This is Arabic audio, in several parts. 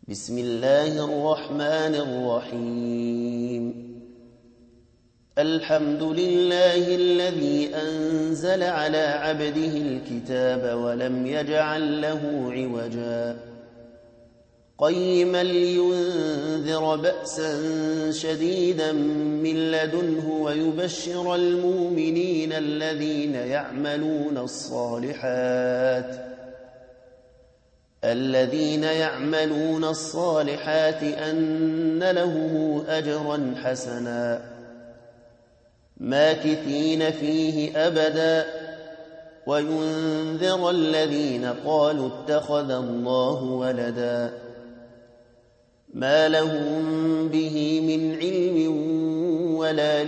بسم الله الرحمن الرحيم. الحمد لله الذي أنزل على عبده الكتاب ولم يجعل له عوجا قيما لينذر بأسا شديدا من لدنه ويبشر المؤمنين الذين يعملون الصالحات أن لهم أجرا حسنا ماكثين فيه أبدا وينذر الذين قالوا اتخذ الله ولدا ما لهم به من علم ولا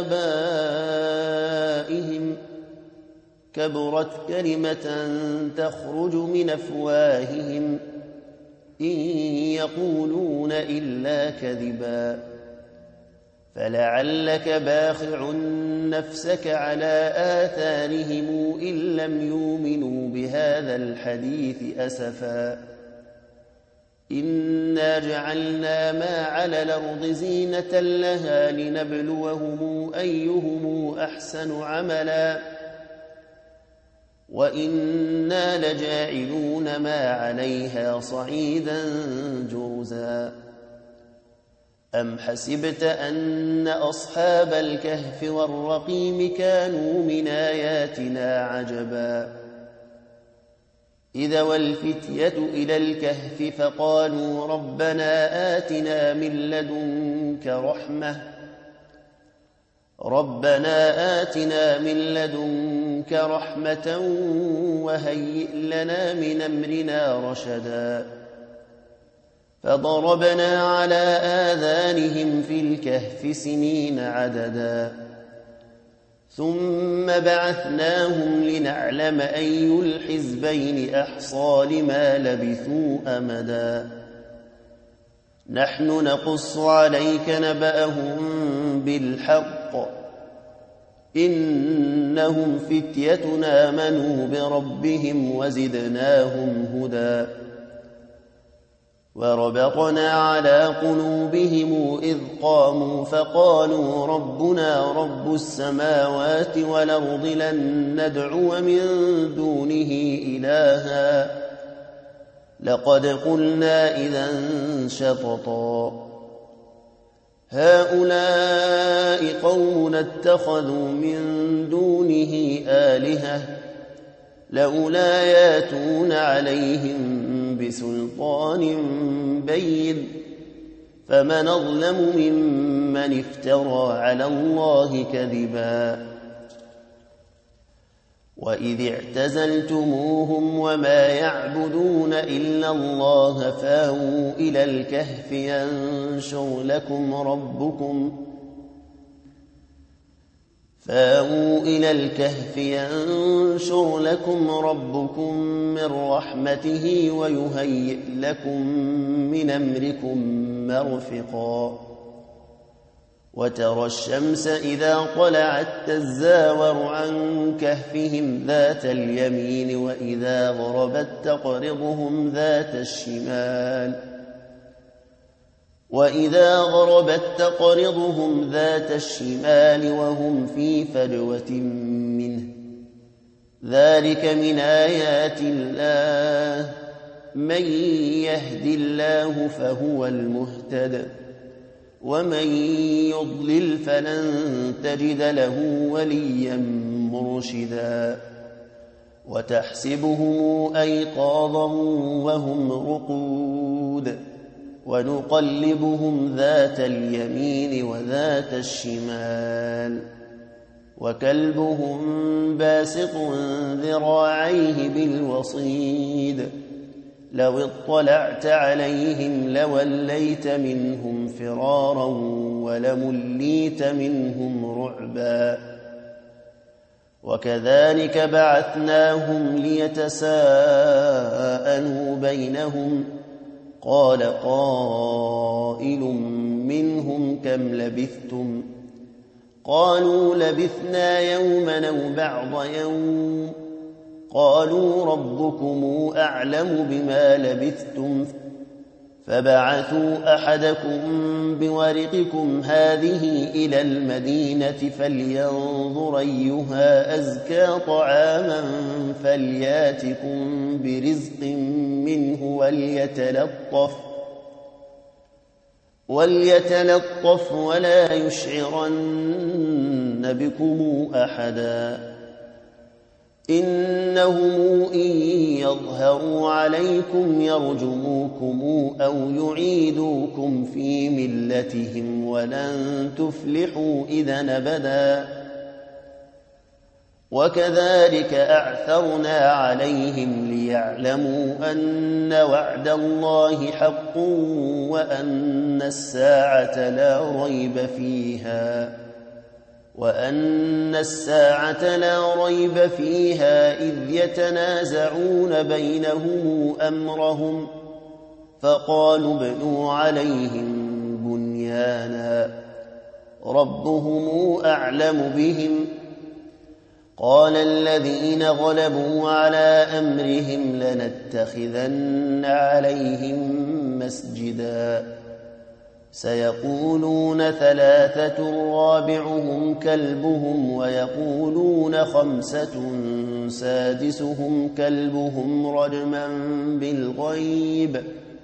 لآبائهم كبرت كلمة تخرج من أفواههم إن يقولون إلا كذبا فلعلك باخع نفسك على آثارهم إن لم يؤمنوا بهذا الحديث أسفا إنا جعلنا ما على الأرض زينة لها لنبلوهم أيهم أحسن عملا وإنا لجاعلون ما عليها صعيدا جرزا أم حسبت أن أصحاب الكهف والرقيم كانوا من آياتنا عجبا إذا والفتية إلى الكهف فقالوا ربنا آتنا من لدنك رحمة وهيئ لنا من أمرنا رشدا فضربنا على آذانهم في الكهف سنين عددا ثم بعثناهم لنعلم أي الحزبين أحصى لما لبثوا أمدا نحن نقص عليك نبأهم بالحق إنهم فتية آمنوا بربهم وزدناهم هدى وربطنا على قلوبهم إذ قاموا فقالوا ربنا رب السماوات والأرض لن ندعو من دونه إلها لقد قلنا إذا شططا هؤلاء قوم اتخذوا من دونه آلهة لولا ياتون عليهم بسلطان بين فمن أظلم ممن افترى على الله كذبا وإذ اعتزلتموهم وما يعبدون إلا الله فاووا إلى الكهف ينشر لكم ربكم من رحمته ويهيئ لكم من أمركم مرفقا وترى الشمس إذا طلعت تزاور عن كهفهم ذات اليمين وإذا غربت تقرضهم ذات الشمال وهم في فجوة منه ذلك من آيات الله من يهد الله فهو المهتد ومن يضلل فلن تجد له وليا مرشدا وتحسبهم أيقاظا وهم رقود ونقلبهم ذات اليمين وذات الشمال وكلبهم باسط ذراعيه بالوصيد لو اطلعت عليهم لوليت منهم فرارا ولمليت منهم رعبا وكذلك بعثناهم ليتساءلوا بينهم قال قائل منهم كم لبثتم قالوا لبثنا يوما أو بعض يوم قالوا ربكم أعلم بما لبثتم فبعثوا أحدكم بورقكم هذه إلى المدينة فلينظر أيها أزكى طعاما فلياتكم برزق منه وليتلطف ولا يشعرن بكم أحدا إنهم إن يظهروا عليكم يرجموكم أو يعيدوكم في ملتهم ولن تفلحوا إذن أبدا وكذلك أعثرنا عليهم ليعلموا أن وعد الله حق وأن الساعة لا ريب فيها إذ يتنازعون بينهم أمرهم فقالوا ابنوا عليهم بنيانا ربهم أعلم بهم قال الذين غلبوا على أمرهم لنتخذن عليهم مسجدا سيقولون 3 رابعهم كلبهم ويقولون 5 سادسهم كلبهم رجما بالغيب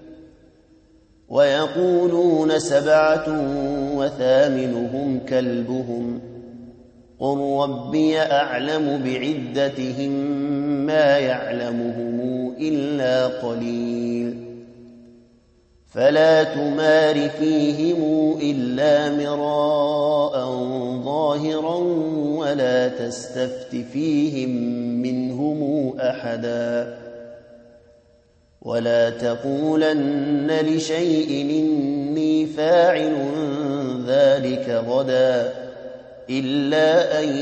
ويقولون 7 وثامنهم كلبهم قل ربي أعلم بعدتهم ما يعلمهم إلا قليل فلا تمار فيهم إلا مراء ظاهرا ولا تستفت فيهم منهم أحدا ولا تقولن لشيء إني فاعل ذلك غدا إلا أن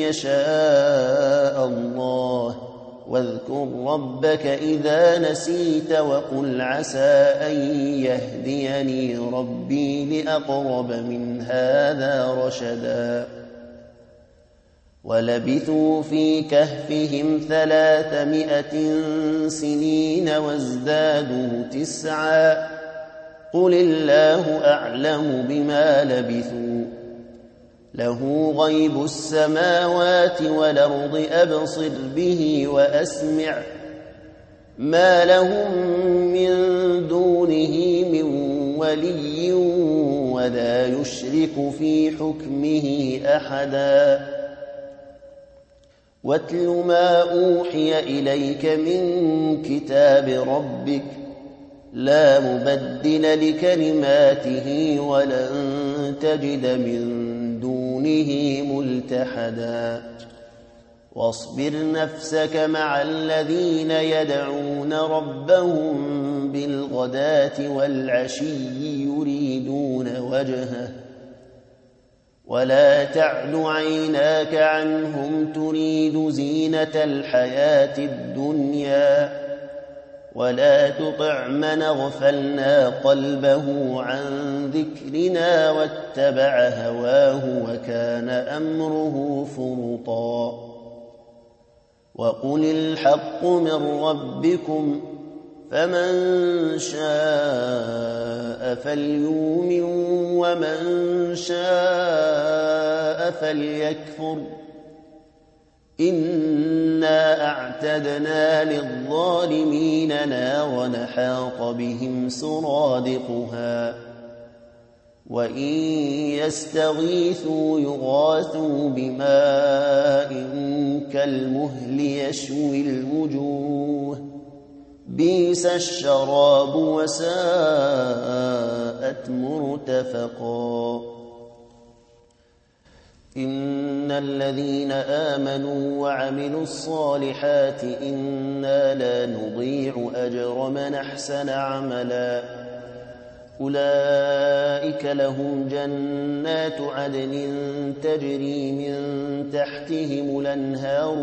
يشاء الله واذكر ربك إذا نسيت وقل عسى أن يهديني ربي لأقرب من هذا رشدا ولبثوا في كهفهم 300 سنين وازدادوا 9 قل الله أعلم بما لبثوا له غيب السماوات والأرض أبصر به وأسمع ما لهم من دونه من ولي ولا يشرك في حكمه أحدا واتل ما أوحي إليك من كتاب ربك لا مبدل لكلماته ولن تجد من دونه ملتحدا واصبر نفسك مع الذين يدعون ربهم بالغداة والعشي يريدون وجهه ولا تعد عيناك عنهم تريد زينة الحياة الدنيا ولا تطع من اغفلنا قلبه عن ذكرنا واتبع هواه وكان أمره فرطا وقل الحق من ربكم فمن شاء فليؤمن ومن شاء فليكفر إنا أعتدنا للظالمين نارا حاط بهم سرادقها وإن يستغيثوا يغاثوا بماء كالمهل يشوي الوجوه بئس الشراب وساءت مرتفقا إن الذين آمنوا وعملوا الصالحات إنا لا نضيع أجر من أحسن عملا أولئك لهم جنات عدن تجري من تحتهم الأنهار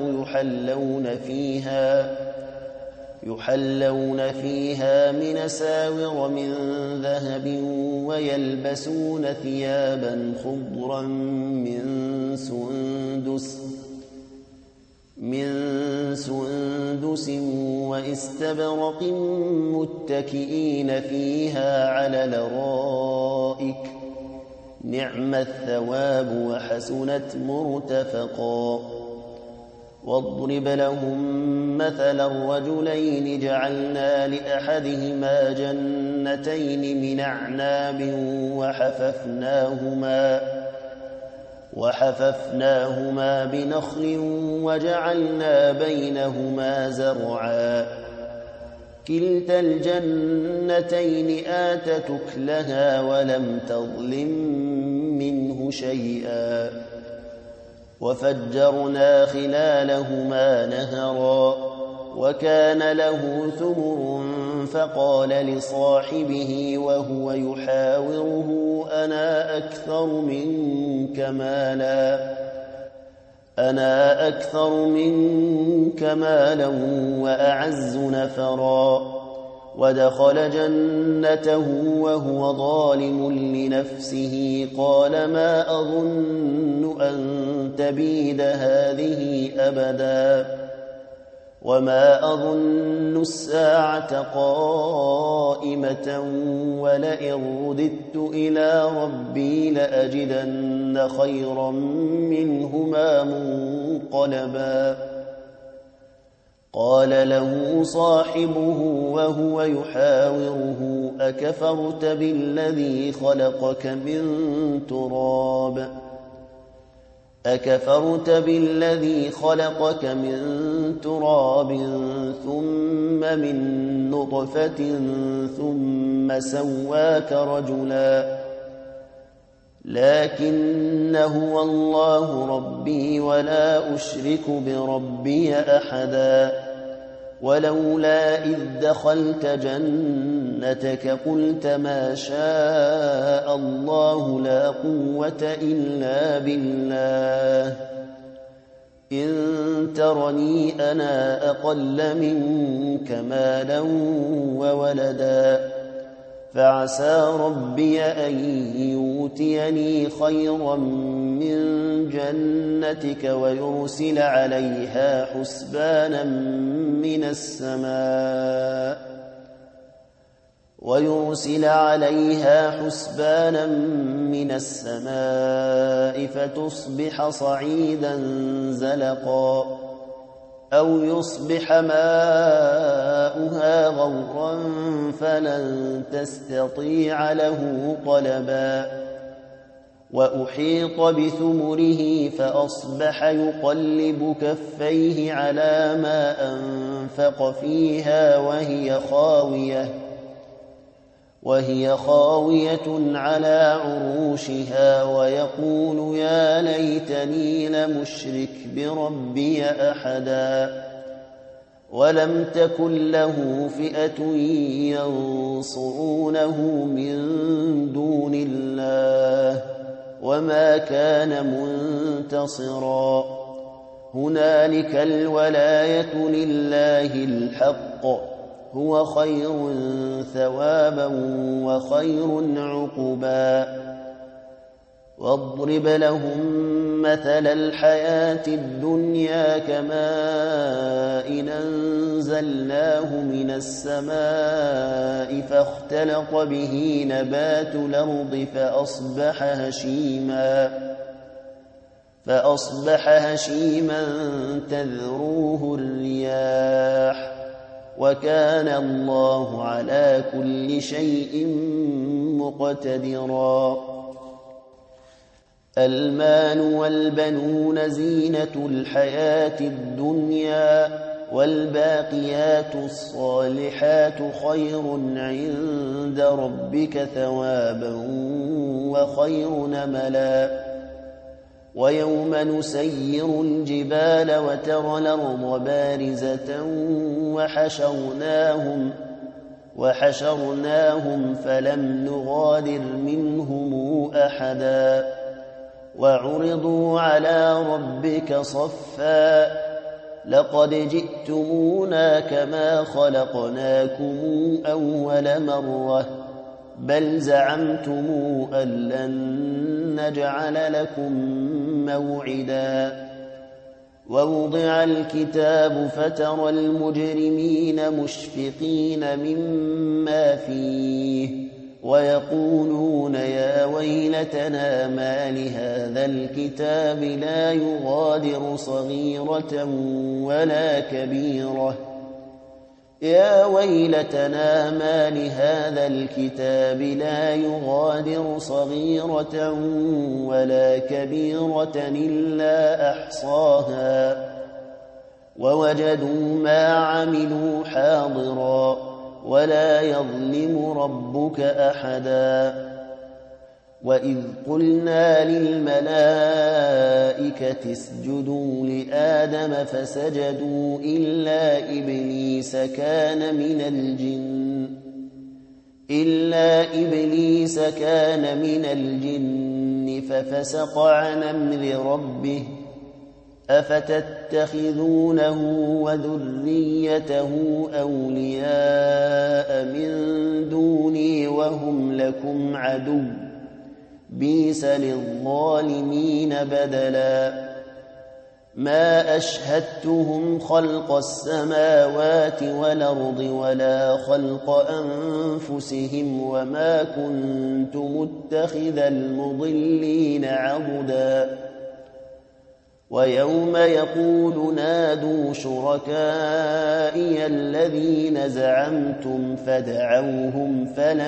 يحلون فيها من أساور من ذهب ويلبسون ثيابا خضرا من من سندس واستبرق متكئين فيها على الارائك نعم الثواب وحسنت مرتفقا واضرب لهم مثلا الرجلين جعلنا لأحدهما جنتين من أعناب وحففناهما بنخل وجعلنا بينهما زرعا كلتا الجنتين آتت أكلها ولم تظلم منه شيئا وفجرنا خلالهما نهرا وكان له ثمر فقال لصاحبه وهو يحاوره أنا أكثر منك مالا وأعز نفرا ودخل جنته وهو ظالم لنفسه قال ما أظن أن تبيد هذه أبدا وما أظن الساعة قائمة ولئن رددت إلى ربي لأجدن خيرا منهما منقلبا قال له صاحبه وهو يحاوره أكفرت بالذي خلقك من تراب ثم من نطفة ثم سواك رجلا لكن هو الله ربي ولا أشرك بربي أحدا ولولا إذ دخلت جنتك قلت ما شاء الله لا قوة إلا بالله إن ترني أنا أقل منك مالا وولدا فعسى ربي أن يؤتيني خيرا من جنتك ويرسل عليها حسبانا من السماء فتصبح صعيدا زلقا أو يصبح ماؤها غورا فلن تستطيع له طلبا وأحيط بثمره فأصبح يقلب كفيه على ما أنفق فيها وهي خاوية على عروشها ويقول يا ليتني لمشرك بربي أحدا ولم تكن له فئة ينصرونه من دون الله وما كان منتصرا هنالك الولاية لله الحق هو خير ثوابا وخير عقبا واضرب لهم مثل الحياة الدنيا كماء أنزلناه من السماء فاختلط به نبات الأرض فأصبح هشيما تذروه الرياح وكان الله على كل شيء مقتدرا المال والبنون زينة الحياة الدنيا والباقيات الصالحات خير عند ربك ثوابا وخير نملا ويوم نسير الجبال وترى الأرض بارزة وحشرناهم فلم نغادر منهم أحدا وعرضوا على ربك صفا لقد جئتمونا كما خلقناكم أول مرة بل زعمتم أن لن نجعل لكم موعدا ووضع الكتاب فترى المجرمين مشفقين مما فيه ويقولون يا ويلتنا ما لهذا الكتاب لا يغادر صغيرة ولا كبيرة يا ويلتنا ما لهذا الكتاب لا يغادر صغيرة ولا كبيرة إلا أحصاها ووجدوا ما عملوا حاضرا ولا يظلم ربك أحدا وإذ قلنا للملائكة اسجدوا لآدم فسجدوا إلا إبليس كان من الجن ففسق عن أمر ربه أفتتخذونه وذريته أولياء من دوني وهم لكم عدو بئس للظالمين بدلا ما أشهدتهم خلق السماوات والأرض ولا خلق أنفسهم وما كنت متخذ المضلين عضدا ويوم يقول نادوا شركائي الذين زعمتم فدعوهم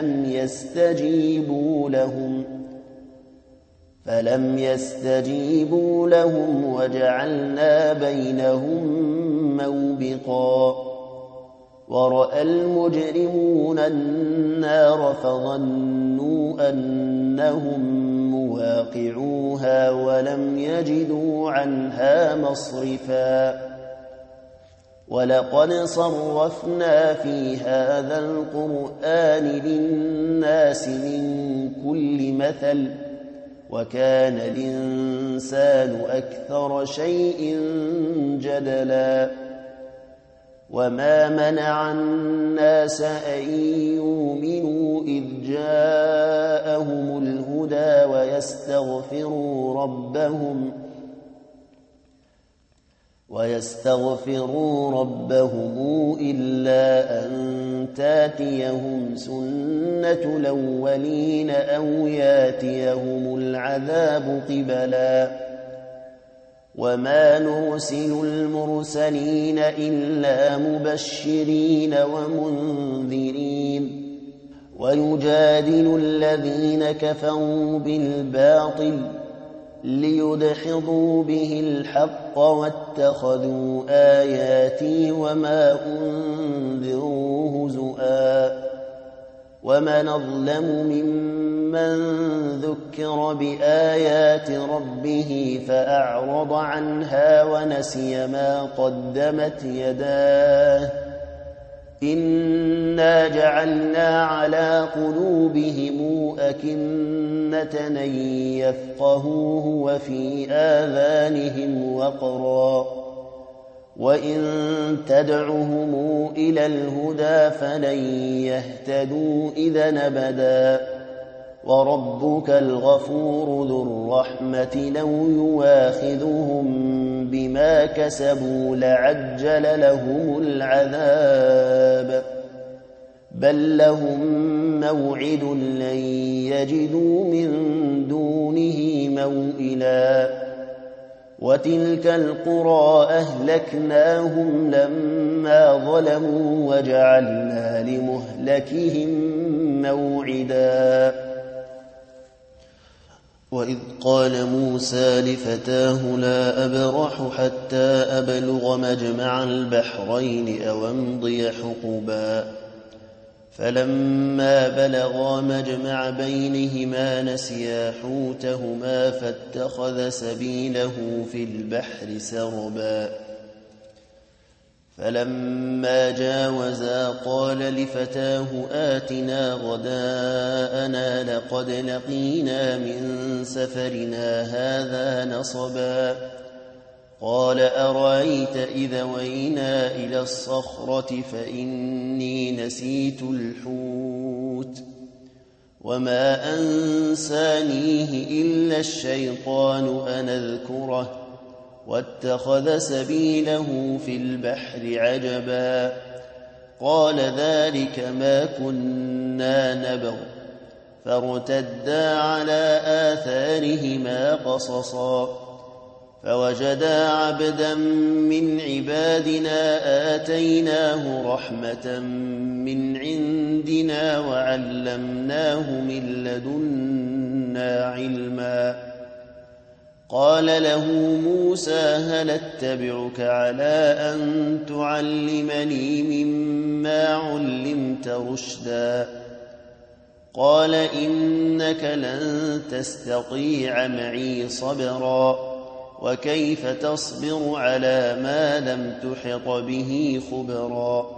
فلم يستجيبوا لهم وجعلنا بينهم موبقا ورأى المجرمون النار فظنوا أنهم مواقعوها ولم يجدوا عنها مصرفا ولقد صرفنا في هذا القرآن للناس من كل مثل وكان الإنسان أكثر شيء جدلا وما منع الناس أن يؤمنوا إذ جاءهم الهدى ويستغفروا ربهم إلا أن تاتيهم سنة الأولين أو ياتيهم العذاب قبلا وما نرسل المرسلين إلا مبشرين ومنذرين ويجادل الذين كفروا بالباطل ليدحضوا به الحق واتخذوا آياتي وما أنذروا هزؤا ومن أظلم ممن ذكر بآيات ربه فأعرض عنها ونسي ما قدمت يداه إنا جعلنا على قلوبهم أكنة أن يفقهوه وفي آذانهم وقرا وإن تدعهم إلى الهدى فلن يهتدوا إذا أبدا وربك الغفور ذو الرحمة لو يواخذهم بما كسبوا لعجل لهم العذاب بل لهم موعد لن يجدوا من دونه موئلا وتلك القرى أهلكناهم لما ظلموا وجعلنا لمهلكهم موعدا وإذ قال موسى لفتاه لا أبرح حتى أبلغ مجمع البحرين أو أمضي حقبا فلما بلغا مجمع بينهما نسيا حوتهما فاتخذ سبيله في البحر سربا فلما جاوزا قال لفتاه آتنا غداءنا لقد لقينا من سفرنا هذا نصبا قال أرأيت إذا وينا إلى الصخرة فإني نسيت الحوت وما أنسانيه إلا الشيطان أن أذكره واتخذ سبيله في البحر عجبا قال ذلك ما كنا نبغ فارتدا على آثارهما قصصا فوجدا عبدا من عبادنا آتيناه رحمة من عندنا وعلمناه من لدنا علما قال له موسى هل اتبعك على أن تعلمني مما علمت رشدا قال إنك لن تستطيع معي صبرا وكيف تصبر على ما لم تحط به خبرا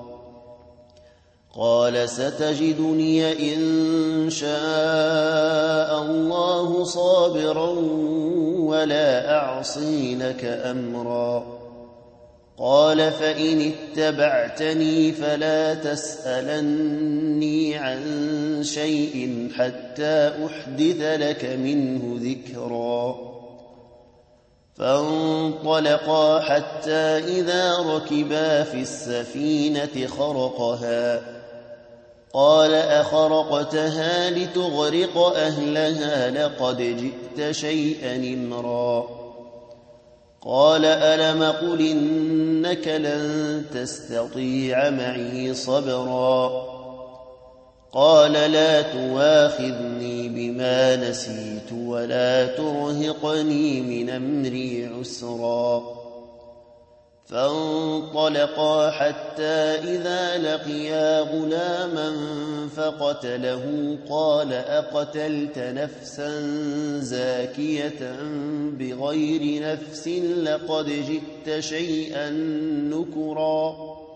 قال ستجدني إن شاء الله صابرا ولا أعصي لك أمرا قال فإن اتبعتني فلا تسألني عن شيء حتى أحدث لك منه ذكرا فانطلقا حتى إذا ركبا في السفينة خرقها قال أخرقتها لتغرق أهلها لقد جئت شيئا إمرا قال ألم قل إنك لن تستطيع معي صبرا قال لا تواخذني بما نسيت ولا ترهقني من أمري عسرا فانطلقا حتى إذا لقيا غلاما فقتله قال أقتلت نفسا زاكية بغير نفس لقد جئت شيئا نكرا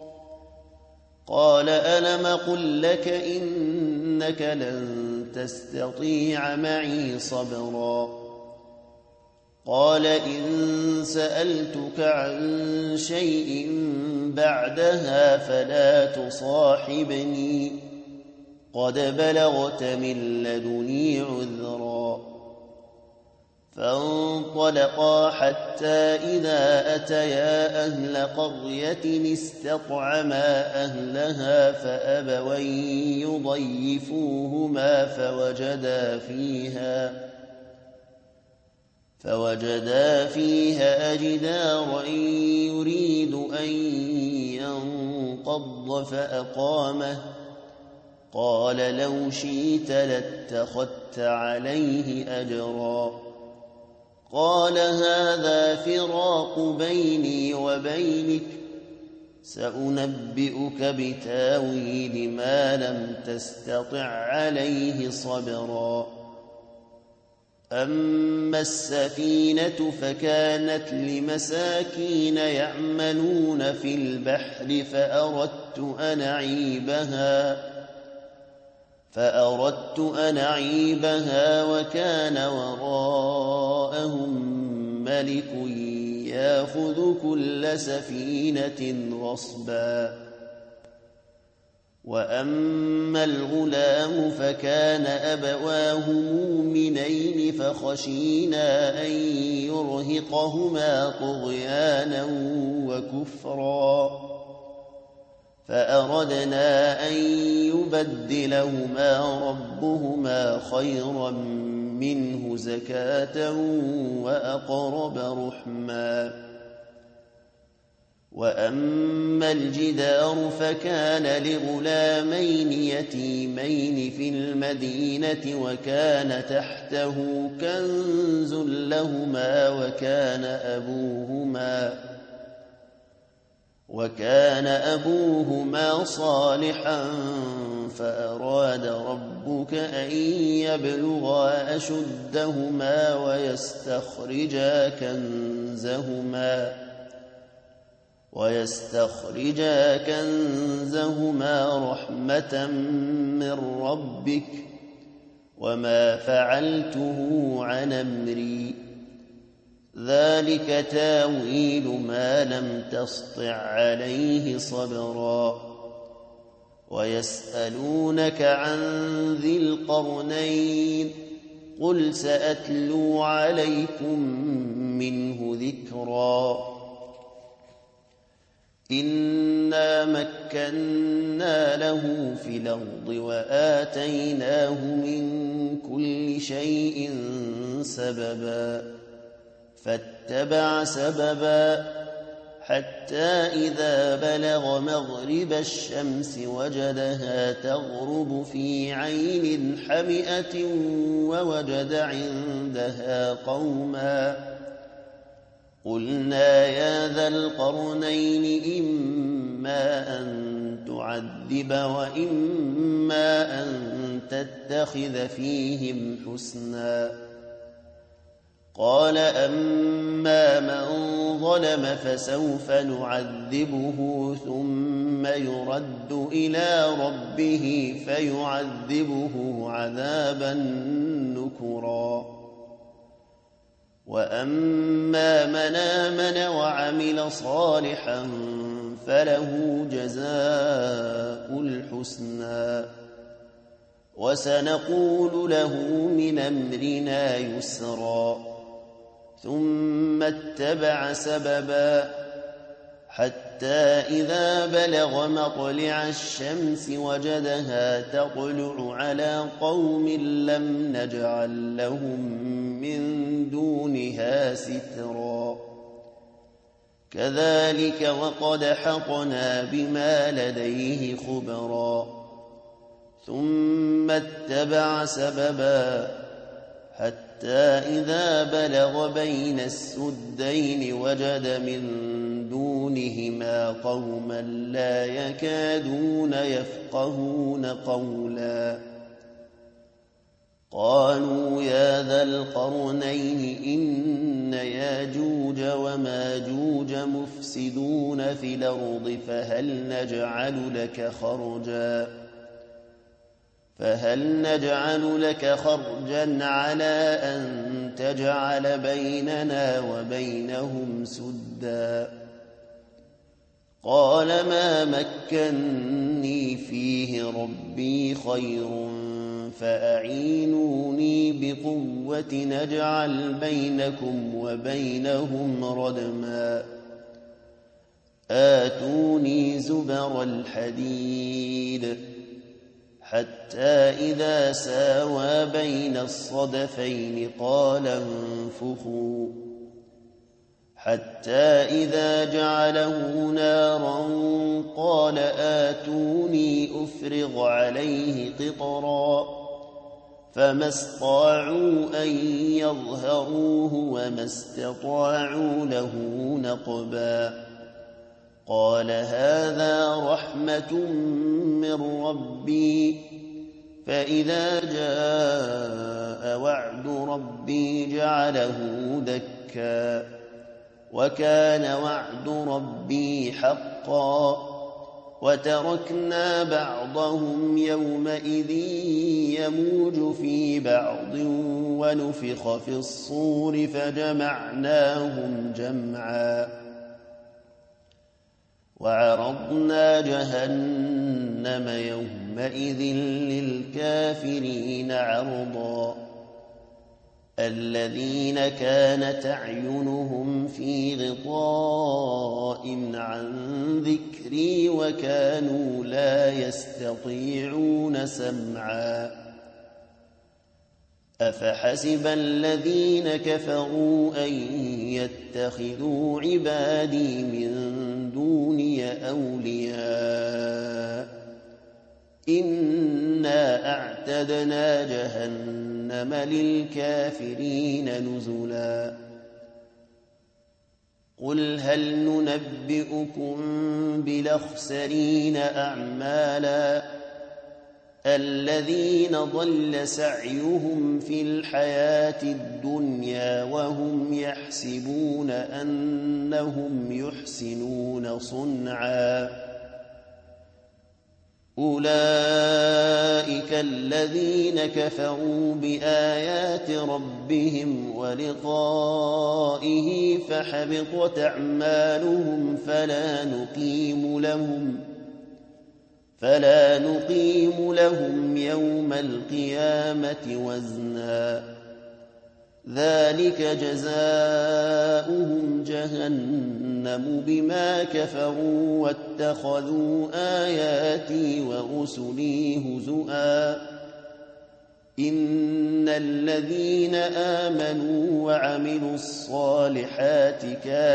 قال ألم قل لك إنك لن تستطيع معي صبرا قال إن سألتك عن شيء بعدها فلا تصاحبني قد بلغت من لدني عذرا فانطلقا حتى إذا أتيا أهل قرية استطعما أهلها فأبوا أن يضيفوهما فوجدا فيها جدارا يريد أن ينقض فأقامه قال لو شئت لاتخذت عليه أجرا قال هذا فراق بيني وبينك سأنبئك بتاويل ما لم تستطع عليه صبرا أما السفينة فكانت لمساكين يعملون في البحر فأردت أن أعيبها وكان وراءهم ملك يأخذ كل سفينة غصبا وأما الغلام فكان أبواه مؤمنين فخشينا أن يرهقهما طغيانا وكفرا فأردنا أن يبدلهما ربهما خيرا منه زكاة وأقرب رحما وأما الجدار فكان لغلامين يتيمين في المدينة وكان تحته كنز لهما وكان أبوهما صالحا فأراد ربك أن يبلغا أشدهما ويستخرجا كنزهما رحمة من ربك وما فعلته عن أمري ذلك تاويل ما لم تسطع عليه صبرا ويسألونك عن ذي القرنين قل سأتلو عليكم منه ذكرا إنا مكنا له في الأرض وآتيناه من كل شيء سببا فاتبع سببا حتى إذا بلغ مغرب الشمس وجدها تغرب في عين حمئة ووجد عندها قوما قلنا يا ذا القرنين إما أن تعذب وإما أن تتخذ فيهم حسنا قال أما من ظلم فسوف نعذبه ثم يرد إلى ربه فيعذبه عذابا نكرا وأما من آمن وعمل صالحا فله جزاء الحسنى وسنقول له من أمرنا يسرا ثم اتبع سببا حتى إذا بلغ مطلع الشمس وجدها تطلع على قوم لم نجعل لهم من دونها سترا كذلك وقد حطنا بما لديه خبرا ثم اتبع سببا حتى إذا بلغ بين السدين وجد من دونهما قوما لا يكادون يفقهون قولا قالوا يا ذا القرنين إن ياجوج وماجوج مفسدون في الأرض فهل نجعل لك خرجا على أن تجعل بيننا وبينهم سدا قال ما مكني فيه ربي خير فأعينوني بقوة نجعل بينكم وبينهم ردما آتوني زبر الحديد حتى إذا ساوى بين الصدفين قال انفخوا حتى إذا جعله نارا قال آتوني أفرغ عليه قطرا فما استطاعوا أن يظهروه وما استطاعوا له نقبا قال هذا رحمة من ربي فإذا جاء وعد ربي جعله دكا وكان وعد ربي حقا وتركنا بعضهم يومئذ يموج في بعض ونفخ في الصور فجمعناهم جمعا وعرضنا جهنم يومئذ للكافرين عرضا الذين كانت أعينهم في غطاء عن ذكري وكانوا لا يستطيعون سمعا أفحسب الذين كفروا أن يتخذوا عبادي من دوني أولياء إنا أعتدنا جهنم للكافرين نزلا قل هل ننبئكم بالأخسرين أعمالا الذين ضل سعيهم في الحياة الدنيا وهم يحسبون أنهم يحسنون صنعا أولئك الذين كفروا بآيات ربهم ولقائه فحبطت أعمالهم فلا نقيم لهم يوم القيامة وزنا ذلك جزاؤهم جهنم بما كفروا واتخذوا آياتي ورسلي هزؤا إن الذين آمنوا وعملوا الصالحات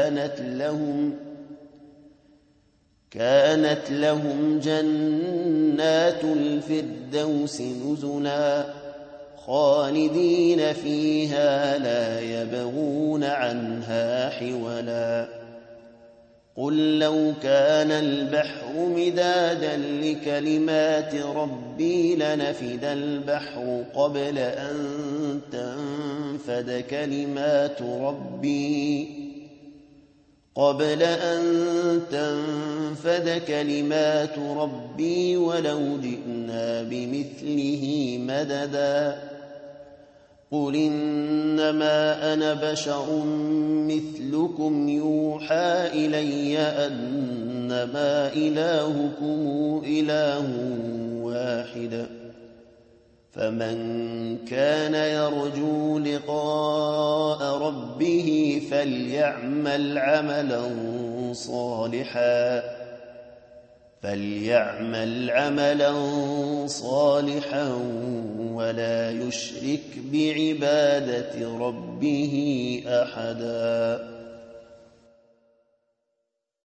كانت لهم جنات الفردوس نزلا خالدين فيها لا يبغون عنها حولا قل لو كان البحر مدادا لكلمات ربي لنفد البحر قبل أن تنفد كلمات ربي ولو جئنا بمثله مددا قل إنما أنا بشر مثلكم يوحى إلي أنما إلهكم إله واحد فمن كان يرجو لقاء ربه فليعمل عملا صالحا ولا يشرك بعبادة ربه أحدا